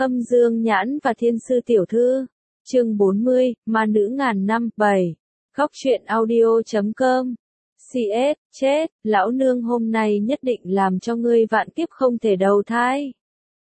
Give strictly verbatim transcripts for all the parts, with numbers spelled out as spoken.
Âm Dương Nhãn và Thiên Sư Tiểu Thư. Chương bốn mươi, Ma Nữ Ngàn Năm, bảy. Góc truyện audio chấm com. xê ét, chết, lão nương hôm nay nhất định làm cho ngươi vạn kiếp không thể đầu thai.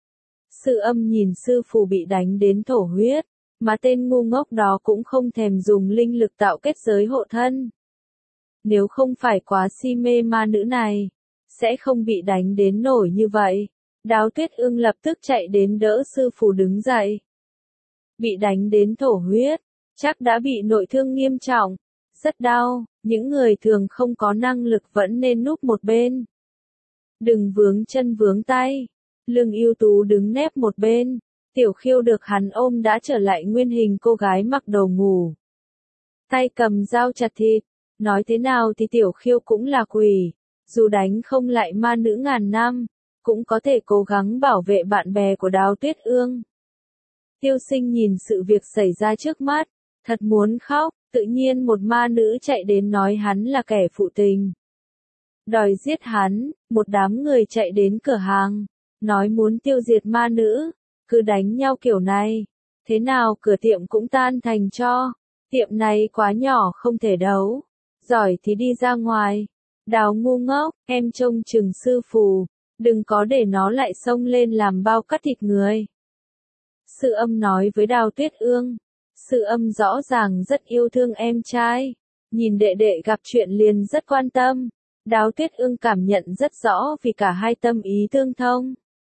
Sư Âm nhìn sư phụ bị đánh đến thổ huyết, mà tên ngu ngốc đó cũng không thèm dùng linh lực tạo kết giới hộ thân. Nếu không phải quá si mê ma nữ này, sẽ không bị đánh đến nổi như vậy. Đáo Tuyết Ương lập tức chạy đến đỡ sư phụ đứng dậy. Bị đánh đến thổ huyết, chắc đã bị nội thương nghiêm trọng, rất đau, những người thường không có năng lực vẫn nên núp một bên. Đừng vướng chân vướng tay. Lương Ưu Tú đứng nép một bên, Tiểu Khiêu được hắn ôm đã trở lại nguyên hình cô gái mặc đồ ngủ. Tay cầm dao chặt thịt, nói thế nào thì Tiểu Khiêu cũng là quỷ, dù đánh không lại ma nữ ngàn năm, cũng có thể cố gắng bảo vệ bạn bè của Đáo Tuyết Ương. Tiêu Sinh nhìn sự việc xảy ra trước mắt, thật muốn khóc, tự nhiên một ma nữ chạy đến nói hắn là kẻ phụ tình. Đòi giết hắn, một đám người chạy đến cửa hàng, nói muốn tiêu diệt ma nữ, cứ đánh nhau kiểu này, thế nào cửa tiệm cũng tan thành tro, tiệm này quá nhỏ không thể đấu, giỏi thì đi ra ngoài. Đào ngu ngốc, em trông chừng sư phù, đừng có để nó lại xông lên làm bao cắt thịt người. Sư Âm nói với Đào Tuyết Ương, Sư Âm rõ ràng rất yêu thương em trai, nhìn đệ đệ gặp chuyện liền rất quan tâm. Đáo Tuyết Ương cảm nhận rất rõ vì cả hai tâm ý tương thông.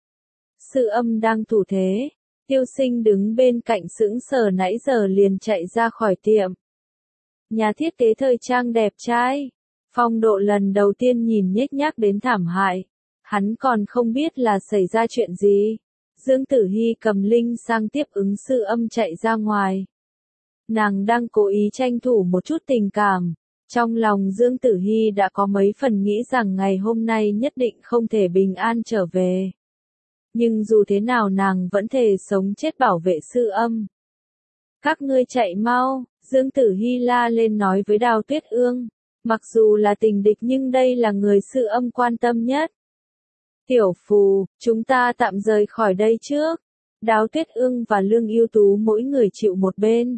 Sư Âm đang thủ thế, Tiêu Sinh đứng bên cạnh sững sờ nãy giờ liền chạy ra khỏi tiệm. Nhà thiết kế thời trang đẹp trai, phong độ lần đầu tiên nhìn nhếch nhác đến thảm hại, hắn còn không biết là xảy ra chuyện gì. Dương Tử Hi cầm linh sang tiếp ứng Sư Âm chạy ra ngoài. Nàng đang cố ý tranh thủ một chút tình cảm. Trong lòng Dương Tử Hi đã có mấy phần nghĩ rằng ngày hôm nay nhất định không thể bình an trở về. Nhưng dù thế nào nàng vẫn thề sống chết bảo vệ Sư Âm. Các ngươi chạy mau, Dương Tử Hi la lên nói với Đào Tuyết Ương. Mặc dù là tình địch nhưng đây là người Sư Âm quan tâm nhất. Tiểu Phù, chúng ta tạm rời khỏi đây trước. Đáo Tuyết Ương và Lương Ưu Tú mỗi người chịu một bên.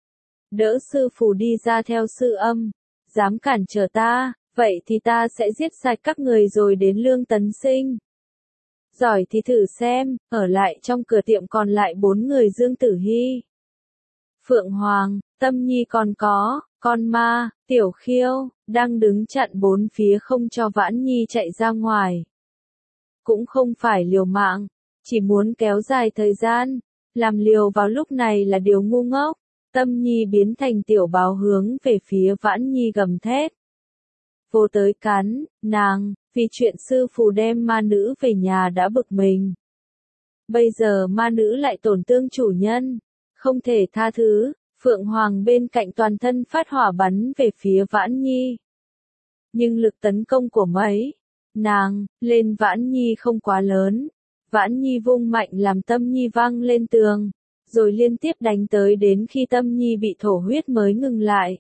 Đỡ sư Phù đi ra theo Sư Âm. Dám cản trở ta, vậy thì ta sẽ giết sạch các người rồi đến Lương Tấn Sinh. Giỏi thì thử xem, ở lại trong cửa tiệm còn lại bốn người Dương Tử Hi. Phượng Hoàng, Tâm Nhi còn có, con ma, Tiểu Khiêu, đang đứng chặn bốn phía không cho Vãn Nhi chạy ra ngoài. Cũng không phải liều mạng, chỉ muốn kéo dài thời gian, làm liều vào lúc này là điều ngu ngốc. Tâm Nhi biến thành tiểu báo hướng về phía Vãn Nhi gầm thét. Vô tới cắn, nàng, vì chuyện sư phù đem ma nữ về nhà đã bực mình. Bây giờ ma nữ lại tổn thương chủ nhân, không thể tha thứ. Phượng Hoàng bên cạnh toàn thân phát hỏa bắn về phía Vãn Nhi. Nhưng lực tấn công của mấy nàng lên Vãn Nhi không quá lớn. Vãn Nhi vung mạnh làm Tâm Nhi văng lên tường, rồi liên tiếp đánh tới đến khi Tâm Nhi bị thổ huyết mới ngừng lại.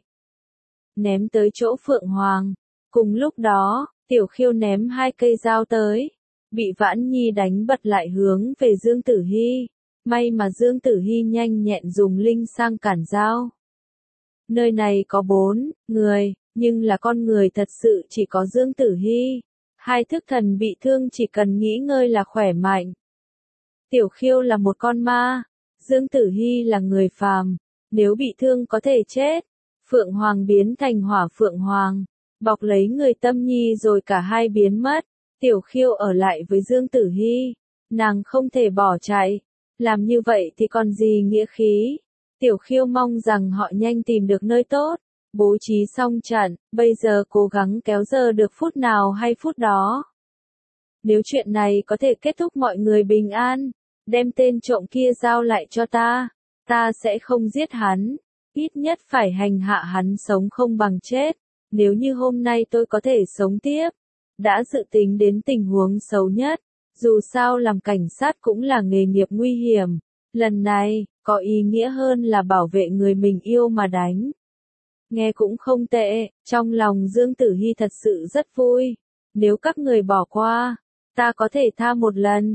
Ném tới chỗ Phượng Hoàng. Cùng lúc đó, Tiểu Khiêu ném hai cây dao tới. Bị Vãn Nhi đánh bật lại hướng về Dương Tử Hi. May mà Dương Tử Hi nhanh nhẹn dùng linh sang cản dao. Nơi này có bốn người, nhưng là con người thật sự chỉ có Dương Tử Hi. Hai thức thần bị thương chỉ cần nghỉ ngơi là khỏe mạnh. Tiểu Khiêu là một con ma. Dương Tử Hi là người phàm, nếu bị thương có thể chết. Phượng Hoàng biến thành Hỏa Phượng Hoàng, bọc lấy người Tâm Nhi rồi cả hai biến mất. Tiểu Khiêu ở lại với Dương Tử Hi, nàng không thể bỏ chạy, làm như vậy thì còn gì nghĩa khí. Tiểu Khiêu mong rằng họ nhanh tìm được nơi tốt, bố trí xong trận, bây giờ cố gắng kéo giờ được phút nào hay phút đó. Nếu chuyện này có thể kết thúc mọi người bình an, đem tên trộm kia giao lại cho ta, ta sẽ không giết hắn, ít nhất phải hành hạ hắn sống không bằng chết. Nếu như hôm nay tôi có thể sống tiếp, đã dự tính đến tình huống xấu nhất, dù sao làm cảnh sát cũng là nghề nghiệp nguy hiểm, lần này, có ý nghĩa hơn là bảo vệ người mình yêu mà đánh. Nghe cũng không tệ, trong lòng Dương Tử Hi thật sự rất vui, nếu các người bỏ qua, ta có thể tha một lần.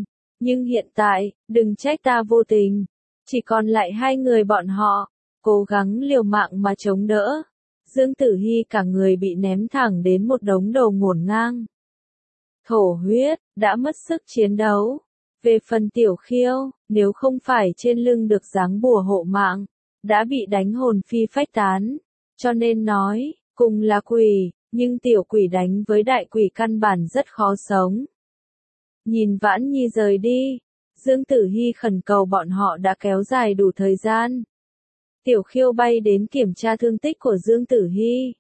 Nhưng hiện tại, đừng trách ta vô tình. Chỉ còn lại hai người bọn họ, cố gắng liều mạng mà chống đỡ. Dương Tử Hi cả người bị ném thẳng đến một đống đồ ngổn ngang. Thổ huyết, đã mất sức chiến đấu. Về phần Tiểu Khiêu, nếu không phải trên lưng được dáng bùa hộ mạng, đã bị đánh hồn phi phách tán. Cho nên nói, cùng là quỷ, nhưng tiểu quỷ đánh với đại quỷ căn bản rất khó sống. Nhìn Vãn Nhi rời đi, Dương Tử Hi khẩn cầu bọn họ đã kéo dài đủ thời gian. Tiểu Khiêu bay đến kiểm tra thương tích của Dương Tử Hi.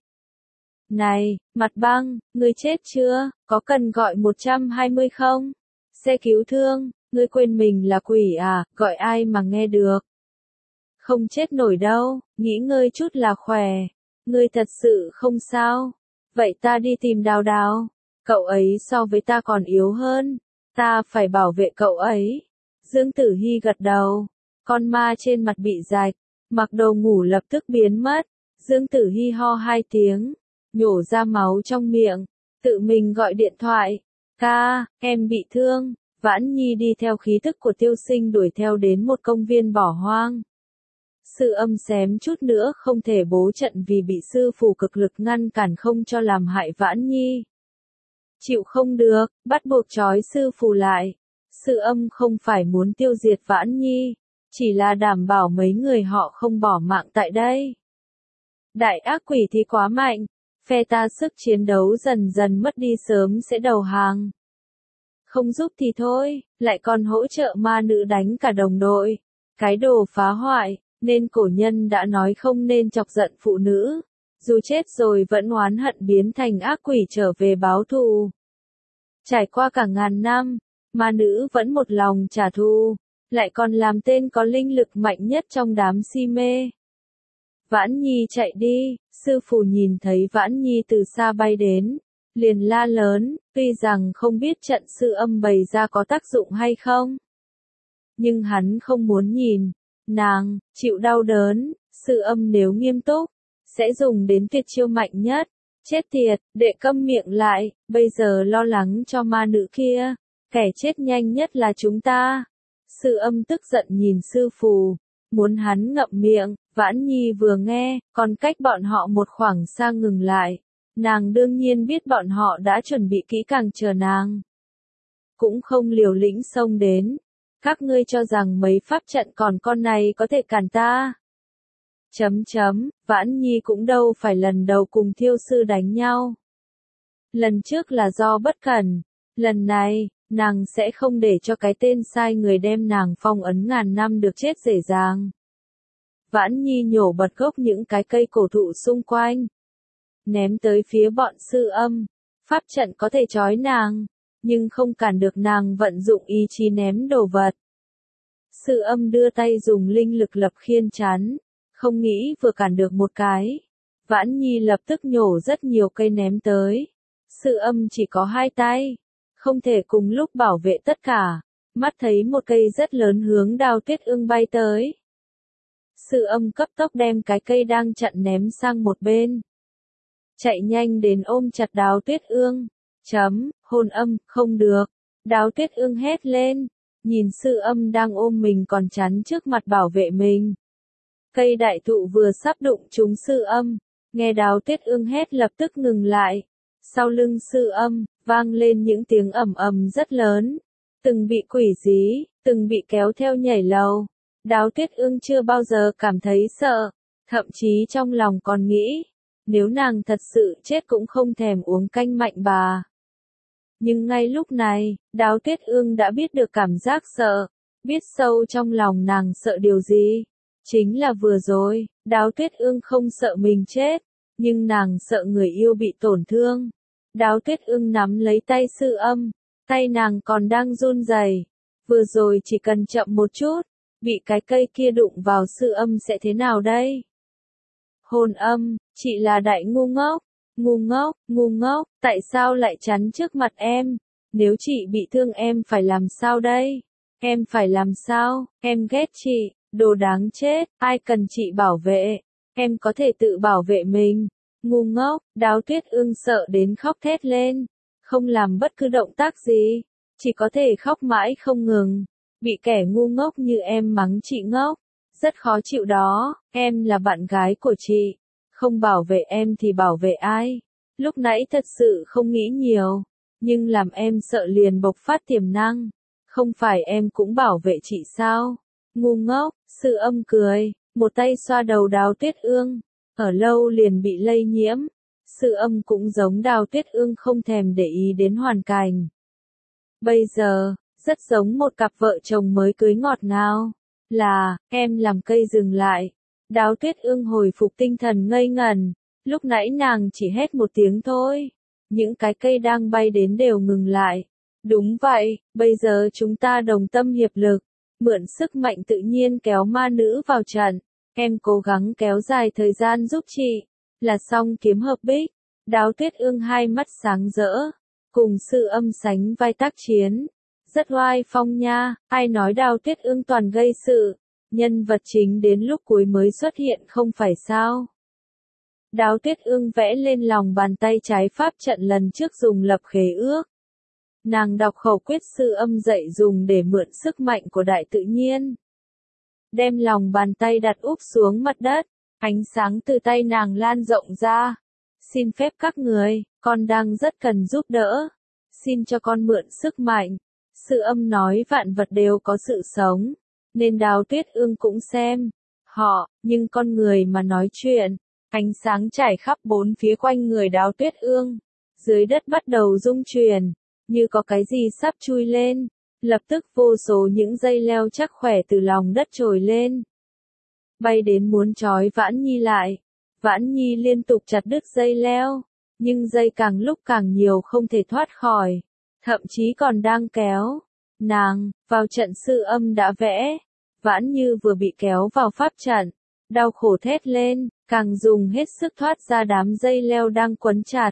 Này, Mặt Băng, ngươi chết chưa, có cần gọi một trăm hai mươi không? Xe cứu thương, ngươi quên mình là quỷ à, gọi ai mà nghe được. Không chết nổi đâu, nghỉ ngơi chút là khỏe. Ngươi thật sự không sao. Vậy ta đi tìm Đào Đào. Cậu ấy so với ta còn yếu hơn. Ta phải bảo vệ cậu ấy. Dương Tử Hi gật đầu. Con ma trên mặt bị rạch. Mặc đồ ngủ lập tức biến mất. Dương Tử Hi ho hai tiếng. Nhổ ra máu trong miệng. Tự mình gọi điện thoại. Ca, em bị thương. Vãn Nhi đi theo khí thức của Tiêu Sinh đuổi theo đến một công viên bỏ hoang. Sư Âm xém chút nữa không thể bố trận vì bị sư phù cực lực ngăn cản không cho làm hại Vãn Nhi. Chịu không được, bắt buộc trói sư phù lại. Sư Âm không phải muốn tiêu diệt Vãn Nhi, chỉ là đảm bảo mấy người họ không bỏ mạng tại đây. Đại ác quỷ thì quá mạnh, phe ta sức chiến đấu dần dần mất đi sớm sẽ đầu hàng. Không giúp thì thôi, lại còn hỗ trợ ma nữ đánh cả đồng đội. Cái đồ phá hoại. Nên cổ nhân đã nói không nên chọc giận phụ nữ, dù chết rồi vẫn oán hận biến thành ác quỷ trở về báo thù. Trải qua cả ngàn năm, ma nữ vẫn một lòng trả thù, lại còn làm tên có linh lực mạnh nhất trong đám si mê. Vãn Nhi chạy đi, sư phụ nhìn thấy Vãn Nhi từ xa bay đến, liền la lớn, tuy rằng không biết trận sư âm bày ra có tác dụng hay không. Nhưng hắn không muốn nhìn. Nàng, chịu đau đớn, sư âm nếu nghiêm túc, sẽ dùng đến tuyệt chiêu mạnh nhất. Chết tiệt, đệ câm miệng lại, bây giờ lo lắng cho ma nữ kia, kẻ chết nhanh nhất là chúng ta. Sư âm tức giận nhìn sư phù, muốn hắn ngậm miệng. Vãn Nhi vừa nghe, còn cách bọn họ một khoảng xa ngừng lại. Nàng đương nhiên biết bọn họ đã chuẩn bị kỹ càng chờ nàng. Cũng không liều lĩnh xông đến. Các ngươi cho rằng mấy pháp trận còn con này có thể cản ta. Chấm chấm, Vãn Nhi cũng đâu phải lần đầu cùng thiêu sư đánh nhau. Lần trước là do bất cẩn, lần này, nàng sẽ không để cho cái tên sai người đem nàng phong ấn ngàn năm được chết dễ dàng. Vãn Nhi nhổ bật gốc những cái cây cổ thụ xung quanh. Ném tới phía bọn sư âm, pháp trận có thể trói nàng. Nhưng không cản được nàng vận dụng ý chí ném đồ vật. Sư âm đưa tay dùng linh lực lập khiên chắn, không nghĩ vừa cản được một cái. Vãn Nhi lập tức nhổ rất nhiều cây ném tới. Sư âm chỉ có hai tay, không thể cùng lúc bảo vệ tất cả. Mắt thấy một cây rất lớn hướng Đao Tuyết Ương bay tới. Sư âm cấp tốc đem cái cây đang chặn ném sang một bên. Chạy nhanh đến ôm chặt Đao Tuyết Ương. Chấm, hồn âm, không được. Đao Tuyết Ương hét lên, nhìn sư âm đang ôm mình còn chắn trước mặt bảo vệ mình. Cây đại thụ vừa sắp đụng trúng sư âm, nghe Đao Tuyết Ương hét lập tức ngừng lại. Sau lưng sư âm, vang lên những tiếng ầm ầm rất lớn. Từng bị quỷ dí, từng bị kéo theo nhảy lầu. Đao Tuyết Ương chưa bao giờ cảm thấy sợ, thậm chí trong lòng còn nghĩ, nếu nàng thật sự chết cũng không thèm uống canh mạnh bà. Nhưng ngay lúc này, Đao Tuyết Ương đã biết được cảm giác sợ, biết sâu trong lòng nàng sợ điều gì. Chính là vừa rồi, Đao Tuyết Ương không sợ mình chết, nhưng nàng sợ người yêu bị tổn thương. Đao Tuyết Ương nắm lấy tay sư âm, tay nàng còn đang run rẩy. Vừa rồi chỉ cần chậm một chút, bị cái cây kia đụng vào sư âm sẽ thế nào đây? Hồn âm, chị là đại ngu ngốc. Ngu ngốc, ngu ngốc, tại sao lại chắn trước mặt em? Nếu chị bị thương em phải làm sao đây? Em phải làm sao? Em ghét chị, đồ đáng chết, ai cần chị bảo vệ? Em có thể tự bảo vệ mình. Ngu ngốc, Đao Tuyết Ương sợ đến khóc thét lên, không làm bất cứ động tác gì, chỉ có thể khóc mãi không ngừng, bị kẻ ngu ngốc như em mắng chị ngốc, rất khó chịu đó, em là bạn gái của chị, không bảo vệ em thì bảo vệ ai, lúc nãy thật sự không nghĩ nhiều, nhưng làm em sợ liền bộc phát tiềm năng, không phải em cũng bảo vệ chị sao, ngu ngốc, Sư Âm cười, một tay xoa đầu Đào Tuyết Ương, ở lâu liền bị lây nhiễm, Sư Âm cũng giống Đào Tuyết Ương không thèm để ý đến hoàn cảnh. Bây giờ, rất giống một cặp vợ chồng mới cưới ngọt ngào. Là, em làm cây dừng lại. Đào Tuyết Ương hồi phục tinh thần ngây ngẩn. Lúc nãy nàng chỉ hét một tiếng thôi. Những cái cây đang bay đến đều ngừng lại. Đúng vậy, bây giờ chúng ta đồng tâm hiệp lực. Mượn sức mạnh tự nhiên kéo ma nữ vào trận. Em cố gắng kéo dài thời gian giúp chị. Là xong kiếm hợp bích. Đào Tuyết Ương hai mắt sáng rỡ. Cùng Sư Âm sánh vai tác chiến. Rất oai phong nha, ai nói Đào Tuyết Ương toàn gây sự. Nhân vật chính đến lúc cuối mới xuất hiện không phải sao. Đào Tuyết Ương vẽ lên lòng bàn tay trái pháp trận lần trước dùng lập khế ước. Nàng đọc khẩu quyết Sư Âm dạy dùng để mượn sức mạnh của đại tự nhiên. Đem lòng bàn tay đặt úp xuống mặt đất, ánh sáng từ tay nàng lan rộng ra. Xin phép các người, con đang rất cần giúp đỡ. Xin cho con mượn sức mạnh. Sư Âm nói vạn vật đều có sự sống, nên Đào Tuyết Ương cũng xem. Họ, nhưng con người mà nói chuyện. Ánh sáng trải khắp bốn phía quanh người Đào Tuyết Ương. Dưới đất bắt đầu rung chuyển, như có cái gì sắp chui lên. Lập tức vô số những dây leo chắc khỏe từ lòng đất trồi lên. Bay đến muốn trói Vãn Nhi lại. Vãn Nhi liên tục chặt đứt dây leo, nhưng dây càng lúc càng nhiều không thể thoát khỏi. Thậm chí còn đang kéo. Nàng, vào trận Sư Âm đã vẽ. Vãn Như vừa bị kéo vào pháp trận. Đau khổ thét lên, càng dùng hết sức thoát ra đám dây leo đang quấn chặt.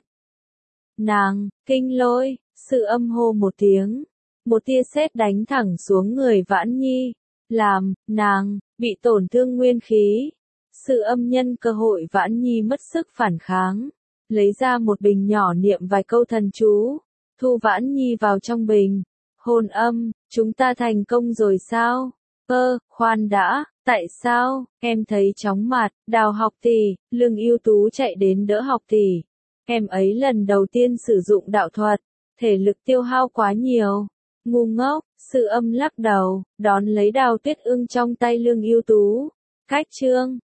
Nàng, kinh lôi, Sư Âm hô một tiếng. Một tia sét đánh thẳng xuống người Vãn Nhi. Làm, nàng, bị tổn thương nguyên khí. Sư Âm nhân cơ hội Vãn Nhi mất sức phản kháng. Lấy ra một bình nhỏ niệm vài câu thần chú. Thu Vãn Nhi vào trong bình. Hồn âm, chúng ta thành công rồi sao? Ơ, khoan đã, tại sao? Em thấy chóng mặt, Đào học tỷ, Lương ưu tú chạy đến đỡ học tỷ. Em ấy lần đầu tiên sử dụng đạo thuật, thể lực tiêu hao quá nhiều. Ngu ngốc, Sư Âm lắc đầu, đón lấy Đào Tuyết Ương trong tay Lương ưu tú. Cách chương